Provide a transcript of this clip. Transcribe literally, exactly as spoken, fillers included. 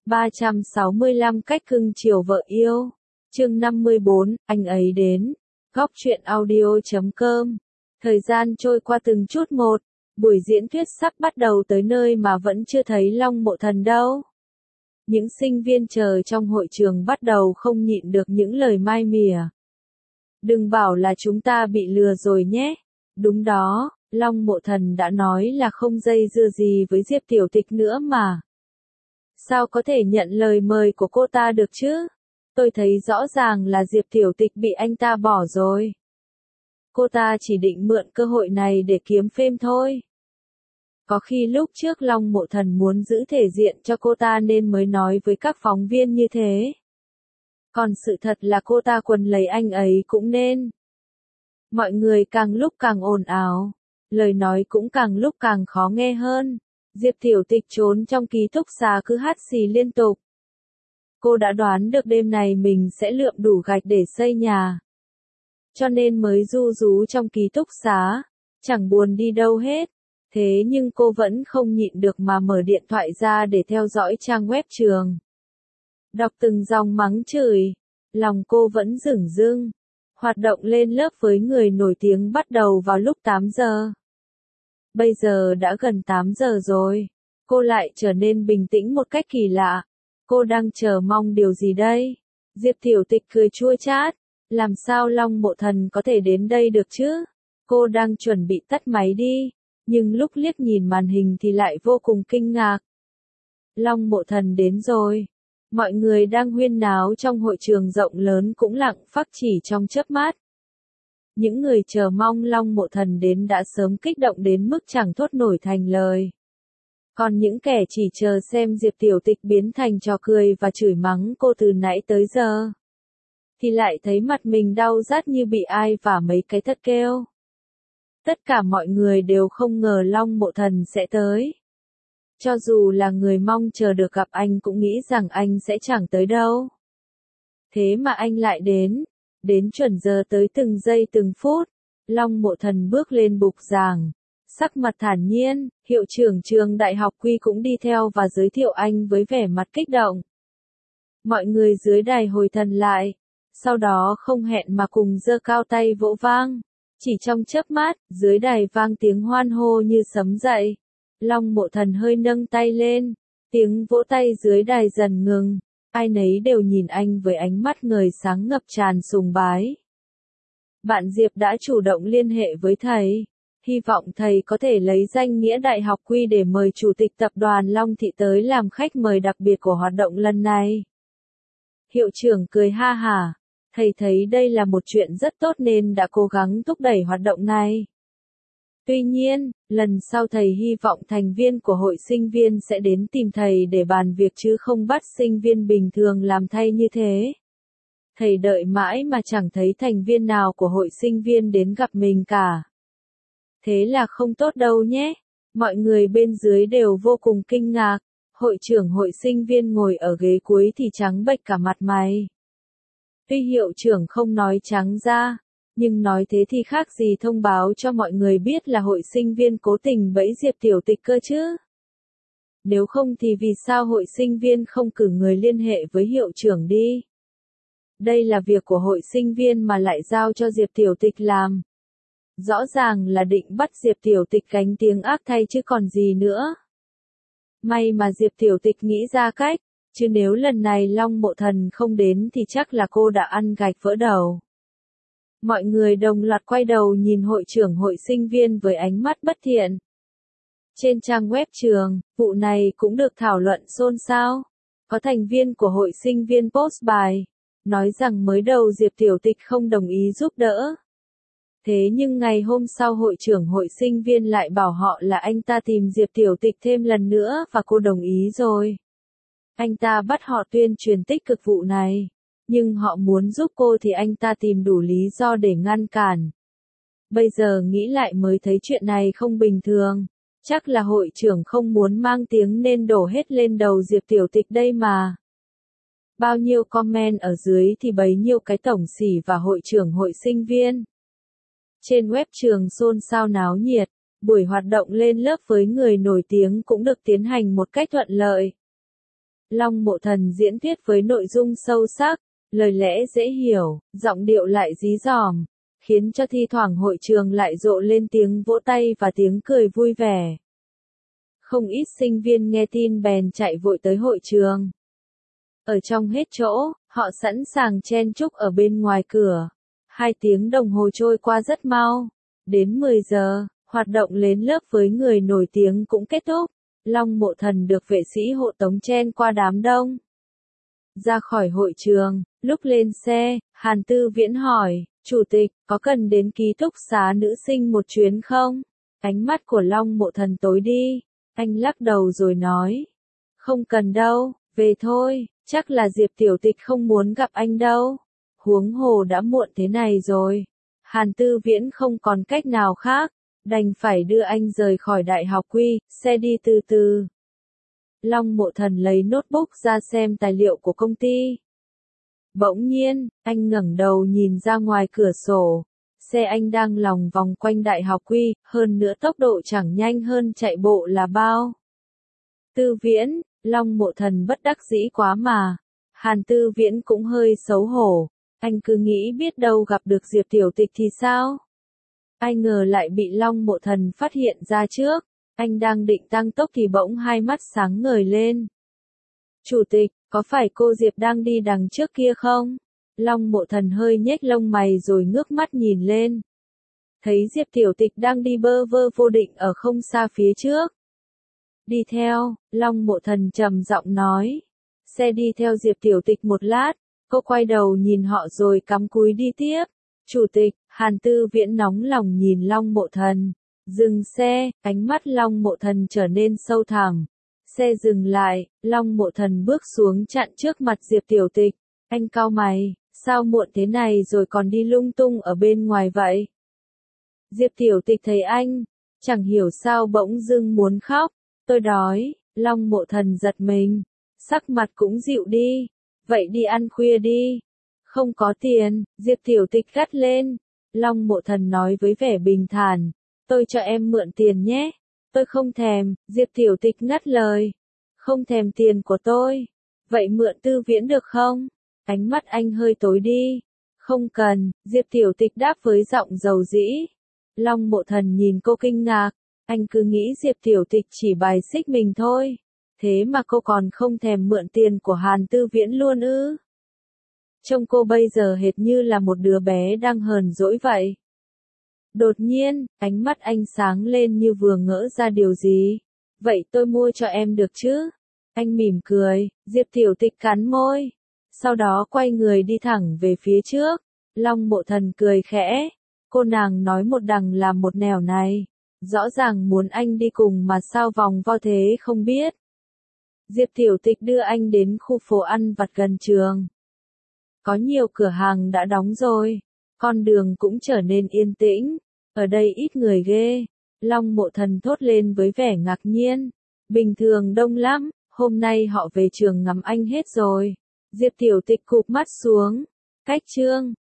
ba trăm sáu mươi lăm cách cưng chiều vợ yêu. Chương năm mươi bốn, anh ấy đến. Góc truyện audio chấm com. Thời gian trôi qua từng chút một, buổi diễn thuyết sắp bắt đầu tới nơi mà vẫn chưa thấy Long Mộ Thần đâu. Những sinh viên chờ trong hội trường bắt đầu không nhịn được những lời mai mỉa. Đừng bảo là chúng ta bị lừa rồi nhé. Đúng đó, Long Mộ Thần đã nói là không dây dưa gì với Diệp Tiểu Tịch nữa mà. Sao có thể nhận lời mời của cô ta được chứ? Tôi thấy rõ ràng là Diệp Tiểu Tịch bị anh ta bỏ rồi. Cô ta chỉ định mượn cơ hội này để kiếm fame thôi. Có khi lúc trước Long Mộ Thần muốn giữ thể diện cho cô ta nên mới nói với các phóng viên như thế. Còn sự thật là cô ta quần lấy anh ấy cũng nên. Mọi người càng lúc càng ồn ào, lời nói cũng càng lúc càng khó nghe hơn. Diệp Tiểu Tịch trốn trong ký túc xá cứ hắt xì liên tục. Cô đã đoán được đêm này mình sẽ lượm đủ gạch để xây nhà. Cho nên mới ru rú trong ký túc xá, chẳng buồn đi đâu hết. Thế nhưng cô vẫn không nhịn được mà mở điện thoại ra để theo dõi trang web trường. Đọc từng dòng mắng chửi, lòng cô vẫn dửng dưng. Hoạt động lên lớp với người nổi tiếng bắt đầu vào lúc tám giờ. Bây giờ đã gần tám giờ rồi, cô lại trở nên bình tĩnh một cách kỳ lạ. Cô đang chờ mong điều gì đây? Diệp Tiểu Tịch cười chua chát, làm sao Long Mộ Thần có thể đến đây được chứ? Cô đang chuẩn bị tắt máy đi, nhưng lúc liếc nhìn màn hình thì lại vô cùng kinh ngạc. Long Mộ Thần đến rồi. Mọi người đang huyên náo trong hội trường rộng lớn cũng lặng phắc chỉ trong chớp mắt. Những người chờ mong Long Mộ Thần đến đã sớm kích động đến mức chẳng thốt nổi thành lời. Còn những kẻ chỉ chờ xem Diệp Tiểu Tịch biến thành trò cười và chửi mắng cô từ nãy tới giờ, thì lại thấy mặt mình đau rát như bị ai vả mấy cái thất kêu. Tất cả mọi người đều không ngờ Long Mộ Thần sẽ tới. Cho dù là người mong chờ được gặp anh cũng nghĩ rằng anh sẽ chẳng tới đâu. Thế mà anh lại đến, đến chuẩn giờ tới từng giây từng phút. Long Mộ Thần bước lên bục giảng, sắc mặt thản nhiên, hiệu trưởng trường đại học Quy cũng đi theo và giới thiệu anh với vẻ mặt kích động. Mọi người dưới đài hồi thần lại, sau đó không hẹn mà cùng giơ cao tay vỗ vang. Chỉ trong chớp mắt, dưới đài vang tiếng hoan hô như sấm dậy. Long Mộ Thần hơi nâng tay lên, tiếng vỗ tay dưới đài dần ngừng, ai nấy đều nhìn anh với ánh mắt ngời sáng ngập tràn sùng bái. Bạn Diệp đã chủ động liên hệ với thầy, hy vọng thầy có thể lấy danh nghĩa đại học Quy để mời chủ tịch tập đoàn Long Thị tới làm khách mời đặc biệt của hoạt động lần này. Hiệu trưởng cười ha hả, thầy thấy đây là một chuyện rất tốt nên đã cố gắng thúc đẩy hoạt động này. Tuy nhiên, lần sau thầy hy vọng thành viên của hội sinh viên sẽ đến tìm thầy để bàn việc chứ không bắt sinh viên bình thường làm thay như thế. Thầy đợi mãi mà chẳng thấy thành viên nào của hội sinh viên đến gặp mình cả. Thế là không tốt đâu nhé. Mọi người bên dưới đều vô cùng kinh ngạc. Hội trưởng hội sinh viên ngồi ở ghế cuối thì trắng bệch cả mặt mày. Tuy hiệu trưởng không nói trắng ra, nhưng nói thế thì khác gì thông báo cho mọi người biết là hội sinh viên cố tình bẫy Diệp Tiểu Tịch cơ chứ. Nếu không thì vì sao hội sinh viên không cử người liên hệ với hiệu trưởng đi? Đây là việc của hội sinh viên mà lại giao cho Diệp Tiểu Tịch làm. Rõ ràng là định bắt Diệp Tiểu Tịch gánh tiếng ác thay chứ còn gì nữa. May mà Diệp Tiểu Tịch nghĩ ra cách, chứ nếu lần này Long Mộ Thần không đến thì chắc là cô đã ăn gạch vỡ đầu. Mọi người đồng loạt quay đầu nhìn hội trưởng hội sinh viên với ánh mắt bất thiện. Trên trang web trường, vụ này cũng được thảo luận xôn xao. Có thành viên của hội sinh viên post bài, nói rằng mới đầu Diệp Tiểu Tịch không đồng ý giúp đỡ. Thế nhưng ngày hôm sau hội trưởng hội sinh viên lại bảo họ là anh ta tìm Diệp Tiểu Tịch thêm lần nữa và cô đồng ý rồi. Anh ta bắt họ tuyên truyền tích cực vụ này. Nhưng họ muốn giúp cô thì anh ta tìm đủ lý do để ngăn cản. Bây giờ nghĩ lại mới thấy chuyện này không bình thường. Chắc là hội trưởng không muốn mang tiếng nên đổ hết lên đầu Diệp Tiểu Tịch đây mà. Bao nhiêu comment ở dưới thì bấy nhiêu cái tổng xỉ và hội trưởng hội sinh viên. Trên web trường xôn xao náo nhiệt, buổi hoạt động lên lớp với người nổi tiếng cũng được tiến hành một cách thuận lợi. Long Mộ Thần diễn thuyết với nội dung sâu sắc, lời lẽ dễ hiểu, giọng điệu lại dí dỏm, khiến cho thi thoảng hội trường lại rộ lên tiếng vỗ tay và tiếng cười vui vẻ. Không ít sinh viên nghe tin bèn chạy vội tới hội trường. Ở trong hết chỗ, họ sẵn sàng chen chúc ở bên ngoài cửa. Hai tiếng đồng hồ trôi qua rất mau. Đến mười giờ, hoạt động lên lớp với người nổi tiếng cũng kết thúc. Long Mộ Thần được vệ sĩ hộ tống chen qua đám đông. Ra khỏi hội trường, lúc lên xe, Hàn Tư Viễn hỏi, Chủ tịch, có cần đến ký túc xá nữ sinh một chuyến không? Ánh mắt của Long Mộ Thần tối đi. Anh lắc đầu rồi nói, không cần đâu, về thôi, chắc là Diệp Tiểu Tịch không muốn gặp anh đâu. Huống hồ đã muộn thế này rồi. Hàn Tư Viễn không còn cách nào khác, đành phải đưa anh rời khỏi đại học Quy, xe đi từ từ. Long Mộ Thần lấy notebook ra xem tài liệu của công ty. Bỗng nhiên, anh ngẩng đầu nhìn ra ngoài cửa sổ. Xe anh đang lòng vòng quanh đại học Quy, hơn nữa tốc độ chẳng nhanh hơn chạy bộ là bao. Tư Viễn, Long Mộ Thần bất đắc dĩ quá mà. Hàn Tư Viễn cũng hơi xấu hổ. Anh cứ nghĩ biết đâu gặp được Diệp Tiểu Tịch thì sao? Ai ngờ lại bị Long Mộ Thần phát hiện ra trước. Anh đang định tăng tốc thì bỗng hai mắt sáng ngời lên. Chủ tịch, có phải cô Diệp đang đi đằng trước kia không? Long Mộ Thần hơi nhếch lông mày rồi ngước mắt nhìn lên. Thấy Diệp Tiểu Tịch đang đi bơ vơ vô định ở không xa phía trước. Đi theo, Long Mộ Thần trầm giọng nói. Xe đi theo Diệp Tiểu Tịch một lát, cô quay đầu nhìn họ rồi cắm cúi đi tiếp. Chủ tịch, Hàn Tư Viễn nóng lòng nhìn Long Mộ Thần. Dừng xe, ánh mắt Long Mộ Thần trở nên sâu thẳm. Xe dừng lại, Long Mộ Thần bước xuống chặn trước mặt Diệp Tiểu Tịch. Anh cau mày, sao muộn thế này rồi còn đi lung tung ở bên ngoài vậy? Diệp Tiểu Tịch thấy anh, chẳng hiểu sao bỗng dưng muốn khóc. Tôi đói, Long Mộ Thần giật mình, sắc mặt cũng dịu đi. Vậy đi ăn khuya đi. Không có tiền, Diệp Tiểu Tịch gắt lên. Long Mộ Thần nói với vẻ bình thản, tôi cho em mượn tiền nhé. Tôi không thèm, Diệp Tiểu Tịch ngắt lời. Không thèm tiền của tôi. Vậy mượn Tư Viễn được không? Ánh mắt anh hơi tối đi. Không cần, Diệp Tiểu Tịch đáp với giọng dầu dĩ. Long Mộ Thần nhìn cô kinh ngạc. Anh cứ nghĩ Diệp Tiểu Tịch chỉ bài xích mình thôi. Thế mà cô còn không thèm mượn tiền của Hàn Tư Viễn luôn ư? Trông cô bây giờ hệt như là một đứa bé đang hờn dỗi vậy. Đột nhiên, ánh mắt anh sáng lên như vừa ngỡ ra điều gì. Vậy tôi mua cho em được chứ? Anh mỉm cười, Diệp Tiểu Tịch cắn môi. Sau đó quay người đi thẳng về phía trước. Long Mộ Thần cười khẽ. Cô nàng nói một đằng làm một nẻo này. Rõ ràng muốn anh đi cùng mà sao vòng vo thế không biết. Diệp Tiểu Tịch đưa anh đến khu phố ăn vặt gần trường. Có nhiều cửa hàng đã đóng rồi. Con đường cũng trở nên yên tĩnh. Ở đây ít người ghê. Long Mộ Thần thốt lên với vẻ ngạc nhiên. Bình thường đông lắm, hôm nay họ về trường ngắm anh hết rồi. Diệp Tiểu Tịch cụp mắt xuống. Cách chương.